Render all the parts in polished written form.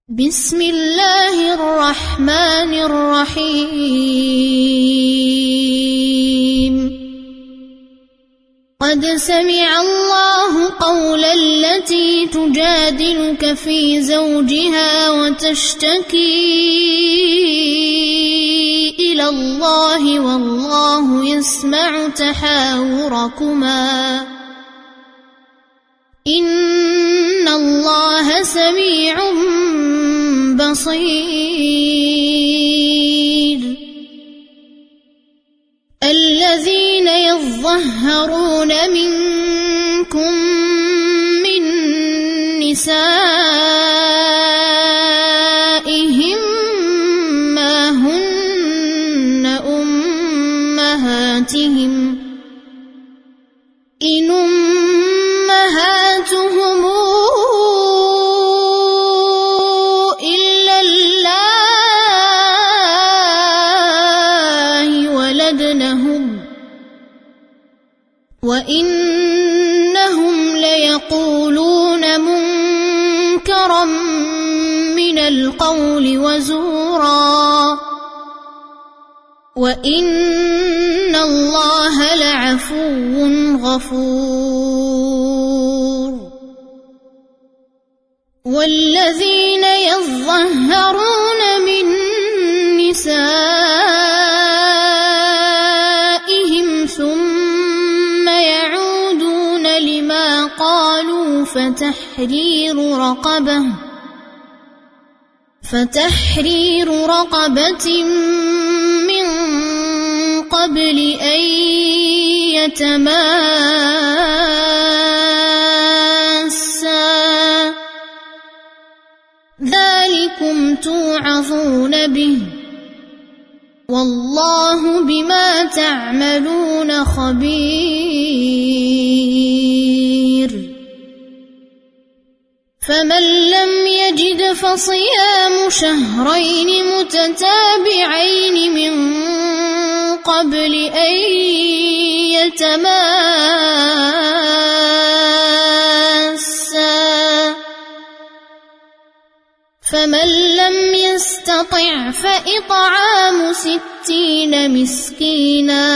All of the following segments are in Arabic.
بسم الله الرحمن الرحيم قد سمع الله قول التي تجادلك في زوجها وتشتكي إلى الله والله يسمع تحاوركما إن الله سميع بصير الذين يظهرون منكم من نسائهم ما هن أمهاتهم إن أمهاتهم إلا الله ولدنهم وإنهم ليقولون منكرا من القول وزورا وإن الله لعفو غفور والذين يظهرون من نسائهم ثم يعودون لما قالوا فتحرير رقبة من قبل أن يتماسا ذلكم توعظون به والله بما تعملون خبير فمن لم يجد فصيام شهرين متتابعين من قبل أن يتماسا فمن لم يستطع فإطعام 60 مسكينا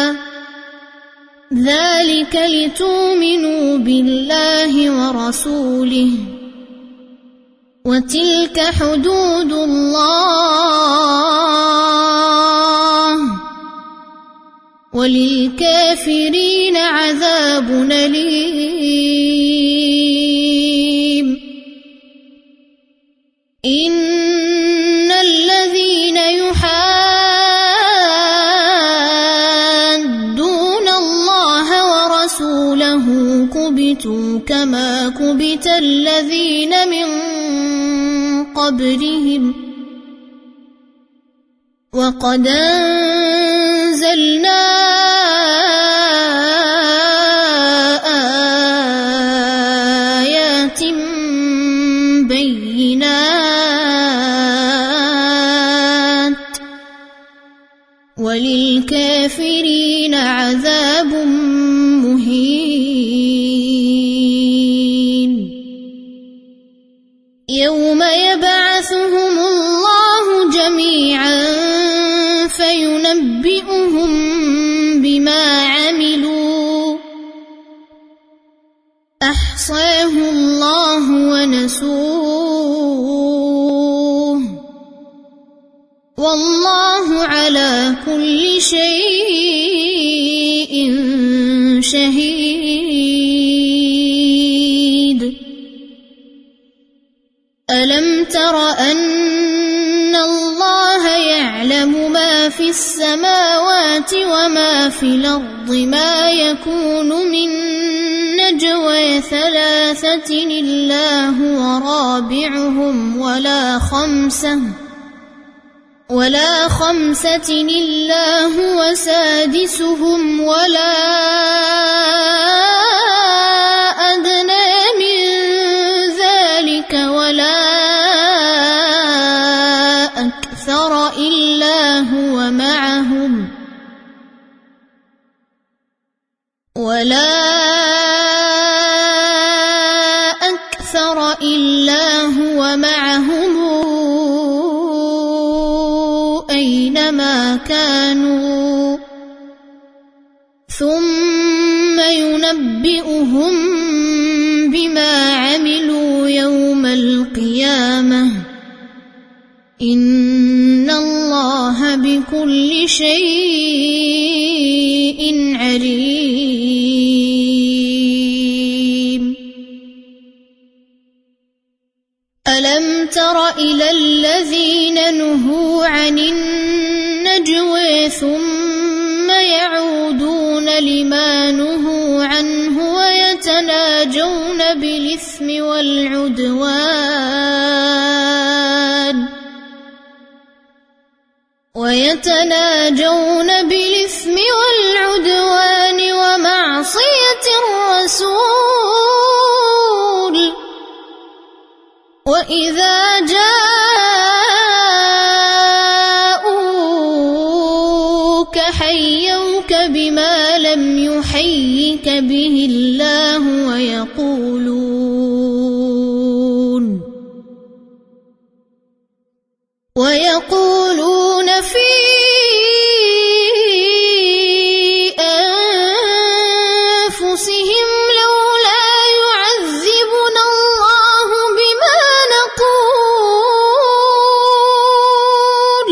ذلك لتؤمنوا بالله ورسوله وتلك حدود الله وللكافرين عذاب أليم إن الذين يحادون الله ورسوله كبتوا كما كبت الذين من قبلهم وقد أنزلنا آيات بينات وللكافرين عذاب مهين يوم يبعثهم الله جميعا فينبئهم بما عملوا أحصاه الله ونسوه والله على كل شيء شهيد ألم تر أن الله يعلم ما في السماوات وما في الأرض ما يكون من نجوى 3 إلا هو رابعهم ولا خمسة إلا هو سادسهم ولا أدنى من ذلك ولا أكثر إلا هو معهم ما كانوا ثم ينبئهم بما عملوا يوم القيامة إن الله بكل شيء عليم. ألم تر إلى الذين نهوا عن النجوى ثم يعودون لما نهوا عنه ويتناجون بالإثم والعدوان ومعصية الرسول وإذا جاءوك حيوك بما لم يحيك به الله ويقولون في أنفسهم لولا يعذبنا الله بما نقول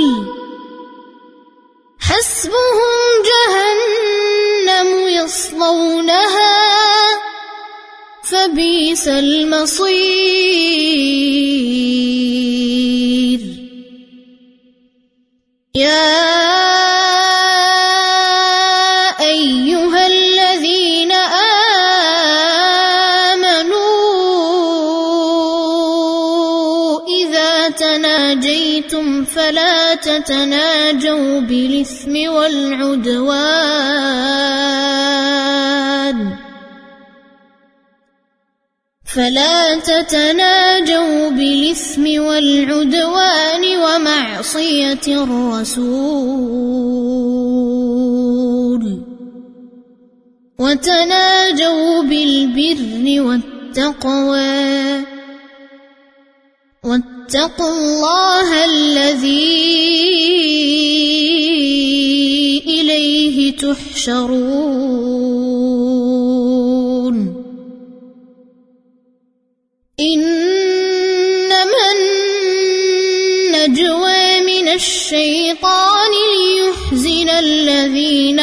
حسبهم جهنم يصلونها فبئس المصير. يا أيها الذين آمنوا إذا تناجيتم فلا تتناجوا بالإثم والعدوان ومعصية الرسول وتناجوا بالبر والتقوى واتقوا الله الذي إليه تحشرون. إنما النجوى من الشيطان ليحزن الذين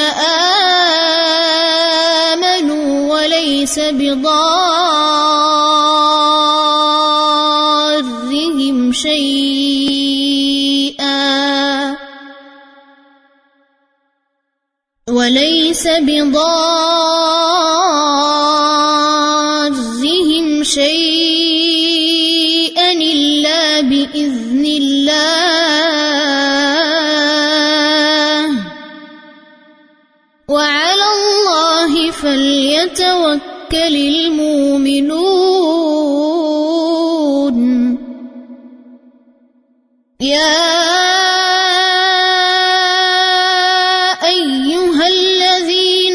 آمنوا وليس بضارهم شيئا إلا بإذن الله وعلى الله فليتوكل المؤمنون. يا أيها الذين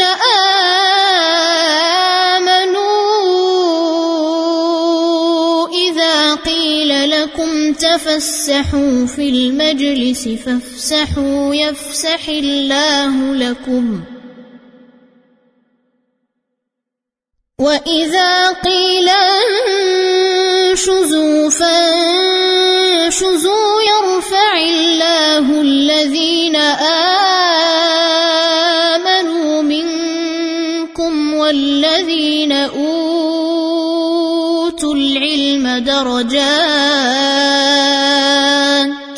آمنوا إذا قيل لكم تفسحوا في المجلس فافسحوا يفسح الله لكم وإذا قيل انشزوا فانشزوا يرفع الله الذين آمنوا منكم والذين أوتوا العلم درجات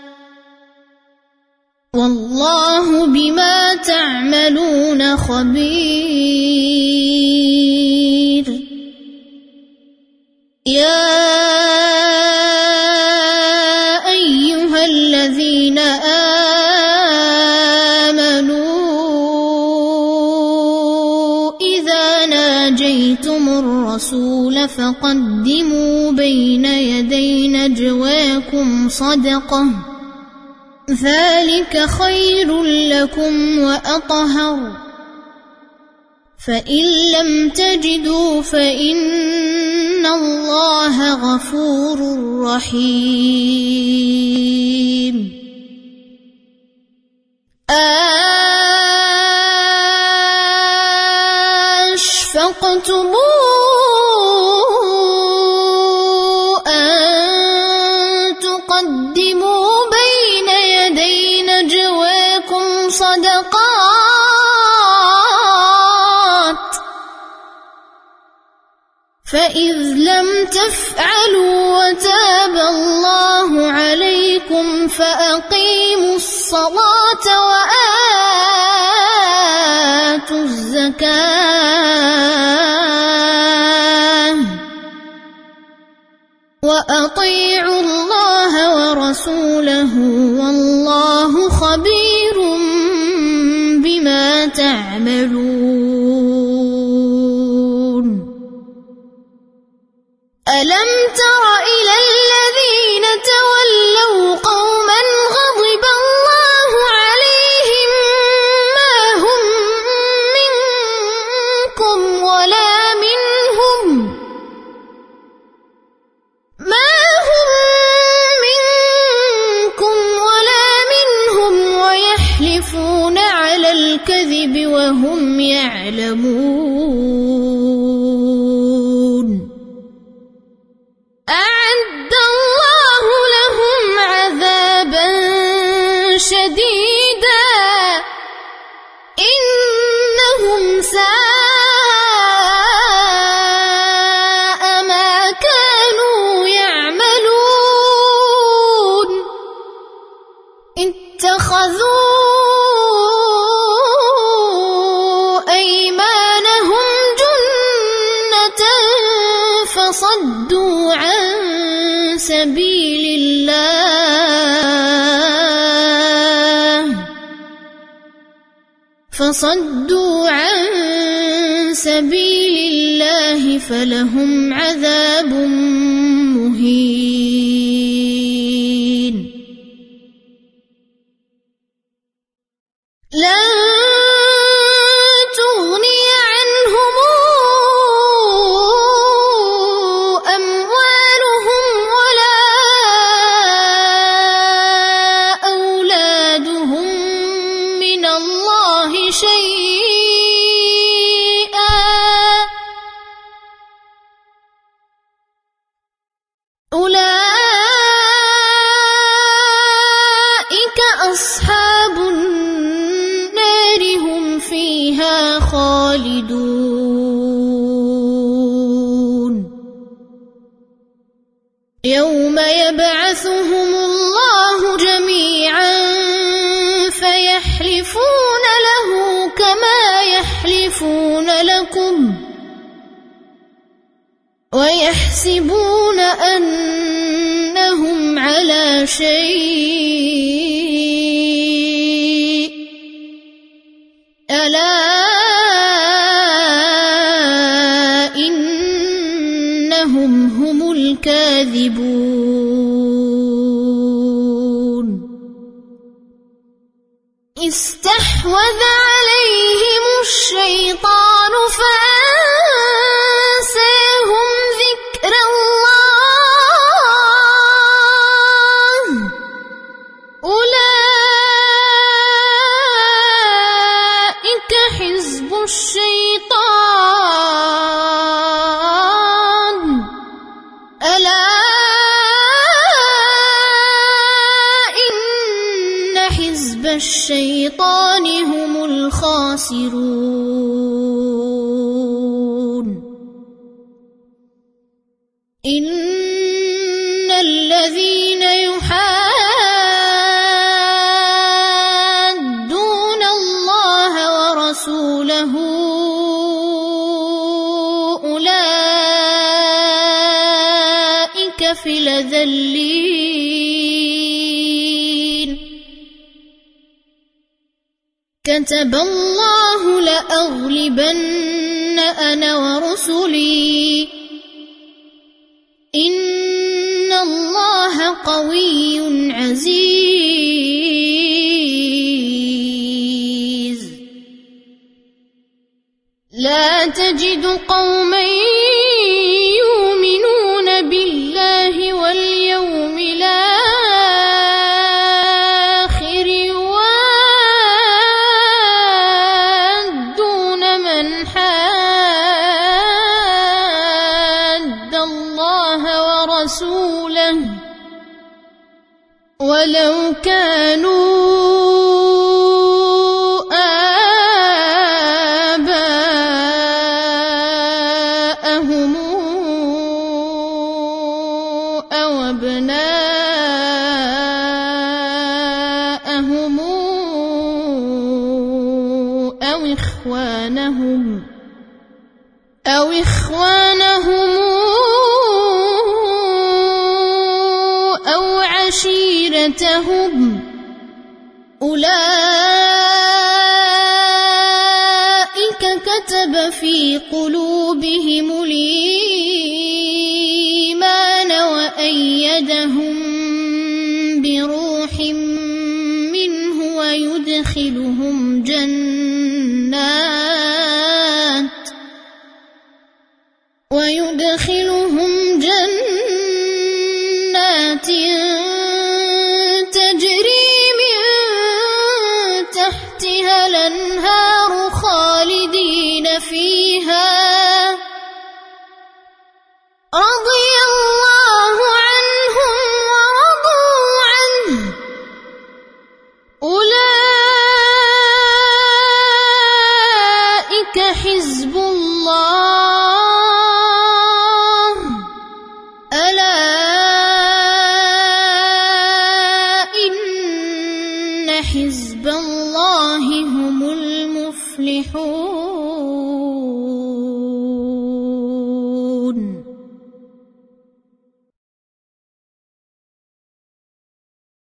والله بما تعملون خبير. يا أيها الذين آمنوا إذا ناجيتم الرسول فقدموا بين يدي نجواكم صدقة ذلك خير لكم وأطهر فإن لم تجدوا فإن الله غفور رحيم. أَقْرَرْتُمْ أَن تُقَدِّمُوا بَيْنَ يَدَيْ نَجْوَاكُمْ صَدَقَاتٍ فَإِذْ لَمْ تَفْعَلُوا وَتَابَ اللَّهُ عَلَيْكُمْ فَأَقِيمُوا الصَّلَاةَ وَآتُوا الزَّكَاةَ وَأَطِيعُوا اللَّهَ وَرَسُولَهُ وَاللَّهُ خَبِيرٌ بِمَا تَعْمَلُونَ أَلَمْ تَرَ إِلَى الَّذِينَ تَوَلَّوْا قَوْمًا غَضِبَ اللَّهُ عَلَيْهِمْ مَا هُمْ مِنكُمْ وَلَا مِنْهُمْ وَيَحْلِفُونَ عَلَى الْكَذِبِ وَهُمْ يَعْلَمُونَ أَعَدَّ اللَّهُ لَهُمْ عَذَابًا شَدِيدًا إِنَّهُمْ سَاءَ مَا كَانُوا يَعْمَلُونَ اتَّخَذُوا أَيْمَانَهُمْ جُنَّةً فَصَدُّوا عَن سَبِيلِ اللَّهِ فَلَهُمْ عَذَابٌ مُهِينٌ لَن تُغْنِيَ عَنْهُمْ أَمْوَالُهُمْ وَلَا أَوْلَادُهُم مِّنَ اللَّهِ شَيْئًا أُولَئِكَ أَصْحَابُ النَّارِ هُمْ فِيهَا خَالِدُونَ يَوْمَ يَبْعَثُهُمُ اللَّهُ جَمِيعًا فَيَحْلِفُونَ لَهُ كَمَا يَحْلِفُونَ لَكُمْ وَيَحْسَبُونَ أَنَّهُمْ عَلَى شَيْءٍ أَلَا إِنَّهُمْ هُمُ الْكَاذِبُونَ اسْتَحْوَذَ عَلَيْهِمُ الشَّيْطَانُ فَأَنسَاهُمْ ذِكْرَ اللَّهِ أُولَئِكَ حِزْبُ الشَّيْطَانِ أَلَا إِنَّ حِزْبَ الشَّيْطَانِ هُمُ الْخَاسِرُونَ إِنَّ الَّذِينَ يُحَادُّونَ اللَّهَ وَرَسُولَهُ أُولَئِكَ فِي الْأَذَلِّينَ كَتَبَ اللَّهُ لَأَغْلِبَنَّ أَنَا وَرُسُلِي إِنَّ اللَّهَ قَوِيٌّ عَزِيزٌ لَا تَجِدُ قَوْمًا يُؤْمِنُونَ بِاللَّهِ وَالْيَوْمِ الْآخِرِ يُوَادُّونَ مَنْ حَادَّ له ولو كانوا آباءهم أو أبناءهم أو إخوانهم أو عشيرتهم أولئك كتب في قلوبهم الإيمان وأيدهم بروح منه ويدخلهم جنات